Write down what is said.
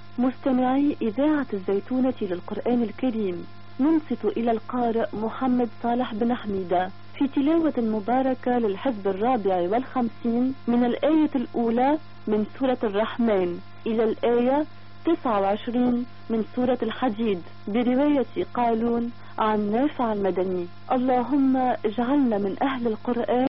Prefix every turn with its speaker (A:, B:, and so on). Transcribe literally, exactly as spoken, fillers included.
A: مستمعي إذاعة الزيتونة للقرآن الكريم، ننصت إلى القارئ محمد صالح بن حميدة في تلاوة مباركة للحزب الرابع والخمسين من الآية الأولى من سورة الرحمن إلى الآية تسعة وعشرين من سورة الحديد برواية قالون عن نافع المدني. اللهم اجعلنا من أهل القرآن